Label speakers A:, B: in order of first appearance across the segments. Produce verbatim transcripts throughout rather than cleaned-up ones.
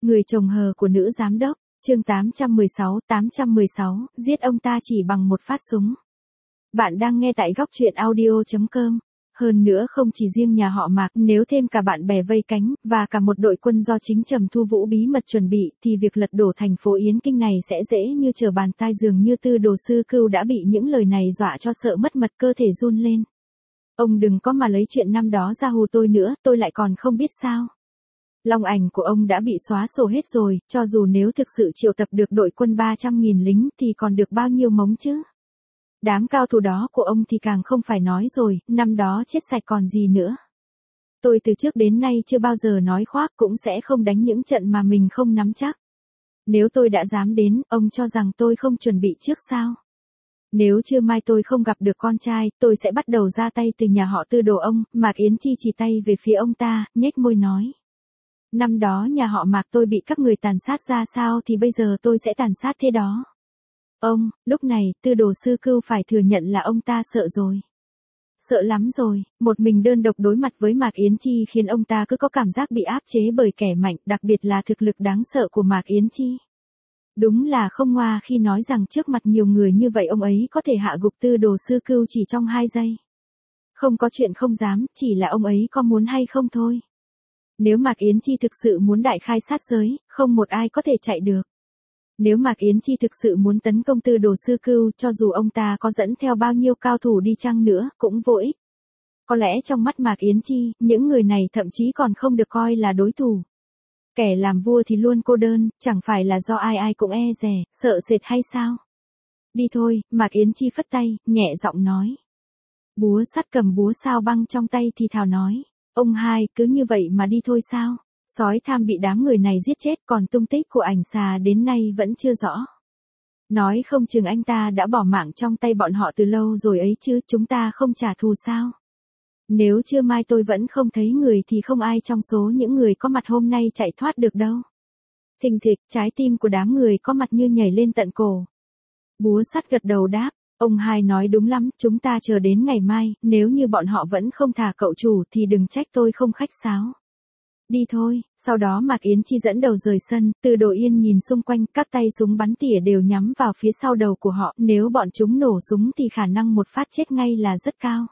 A: Người chồng hờ của nữ giám đốc, chương tám trăm mười sáu, tám trăm mười sáu, giết ông ta chỉ bằng một phát súng. Bạn đang nghe tại góc truyện audio chấm com. Hơn nữa không chỉ riêng nhà họ Mạc, nếu thêm cả bạn bè vây cánh, và cả một đội quân do chính Trầm Thu Vũ bí mật chuẩn bị, thì việc lật đổ thành phố Yến Kinh này sẽ dễ như trở bàn tay. Dường như Tư Đồ Sư Cưu đã bị những lời này dọa cho sợ mất mật, cơ thể run lên. Ông đừng có mà lấy chuyện năm đó ra hù tôi nữa, tôi lại còn không biết sao. Long ảnh của ông đã bị xóa sổ hết rồi, cho dù nếu thực sự triệu tập được đội quân ba trăm nghìn lính thì còn được bao nhiêu mống chứ. Đám cao thủ đó của ông thì càng không phải nói rồi, năm đó chết sạch còn gì nữa. Tôi từ trước đến nay chưa bao giờ nói khoác, cũng sẽ không đánh những trận mà mình không nắm chắc. Nếu tôi đã dám đến, ông cho rằng tôi không chuẩn bị trước sao? Nếu trưa mai tôi không gặp được con trai, tôi sẽ bắt đầu ra tay từ nhà họ Tư đồ ông. Mạc Yến Chi chỉ tay về phía ông ta, nhếch môi nói. Năm đó nhà họ Mạc tôi bị các người tàn sát ra sao thì bây giờ tôi sẽ tàn sát thế đó. Ông, lúc này, Tư Đồ Sư Cưu phải thừa nhận là ông ta sợ rồi. Sợ lắm rồi, một mình đơn độc đối mặt với Mạc Yến Chi khiến ông ta cứ có cảm giác bị áp chế bởi kẻ mạnh, đặc biệt là thực lực đáng sợ của Mạc Yến Chi. Đúng là không ngoa khi nói rằng trước mặt nhiều người như vậy ông ấy có thể hạ gục Tư Đồ Sư Cưu chỉ trong hai giây. Không có chuyện không dám, chỉ là ông ấy có muốn hay không thôi. Nếu Mạc Yến Chi thực sự muốn đại khai sát giới, không một ai có thể chạy được. Nếu Mạc Yến Chi thực sự muốn tấn công Tư Đồ Sư Cưu, cho dù ông ta có dẫn theo bao nhiêu cao thủ đi chăng nữa, cũng vô ích. Có lẽ trong mắt Mạc Yến Chi, những người này thậm chí còn không được coi là đối thủ. Kẻ làm vua thì luôn cô đơn, chẳng phải là do ai ai cũng e dè, sợ sệt hay sao? Đi thôi, Mạc Yến Chi phất tay, nhẹ giọng nói. Búa sắt cầm búa sao băng trong tay thì thào nói. Ông hai, cứ như vậy mà đi thôi sao? Sói tham bị đám người này giết chết, còn tung tích của ảnh xà đến nay vẫn chưa rõ. Nói không chừng anh ta đã bỏ mạng trong tay bọn họ từ lâu rồi ấy chứ, chúng ta không trả thù sao? Nếu trưa mai tôi vẫn không thấy người thì không ai trong số những người có mặt hôm nay chạy thoát được đâu. Thình thịch, trái tim của đám người có mặt như nhảy lên tận cổ. Búa sắt gật đầu đáp. Ông hai nói đúng lắm, chúng ta chờ đến ngày mai, nếu như bọn họ vẫn không thả cậu chủ thì đừng trách tôi không khách sáo. Đi thôi, sau đó Mạc Yến Chi dẫn đầu rời sân, Từ Đồ Yên nhìn xung quanh, các tay súng bắn tỉa đều nhắm vào phía sau đầu của họ, nếu bọn chúng nổ súng thì khả năng một phát chết ngay là rất cao.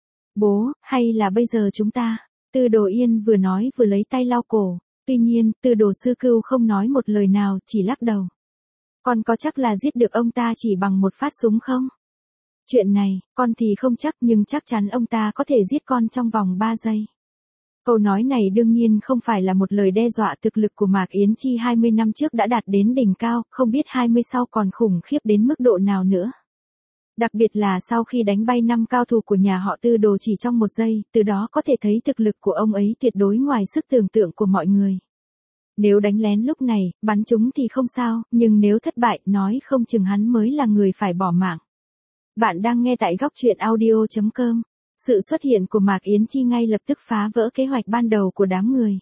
A: Bố, hay là bây giờ chúng ta? Từ Đồ Yên vừa nói vừa lấy tay lau cổ, tuy nhiên, Tư Đồ Sư Cưu không nói một lời nào, chỉ lắc đầu. Con có chắc là giết được ông ta chỉ bằng một phát súng không? Chuyện này, con thì không chắc nhưng chắc chắn ông ta có thể giết con trong vòng ba giây. Câu nói này đương nhiên không phải là một lời đe dọa, thực lực của Mạc Yến Chi hai mươi năm trước đã đạt đến đỉnh cao, không biết hai mươi sau còn khủng khiếp đến mức độ nào nữa. Đặc biệt là sau khi đánh bay năm cao thủ của nhà họ Tư Đồ chỉ trong một giây, từ đó có thể thấy thực lực của ông ấy tuyệt đối ngoài sức tưởng tượng của mọi người. Nếu đánh lén lúc này, bắn chúng thì không sao, nhưng nếu thất bại, nói không chừng hắn mới là người phải bỏ mạng. Bạn đang nghe tại góc truyện audio chấm com. Sự xuất hiện của Mạc Yến Chi ngay lập tức phá vỡ kế hoạch ban đầu của đám người.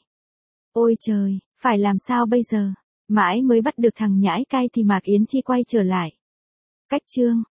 A: Ôi trời, phải làm sao bây giờ? Mãi mới bắt được thằng nhãi cai thì Mạc Yến Chi quay trở lại. Cách chương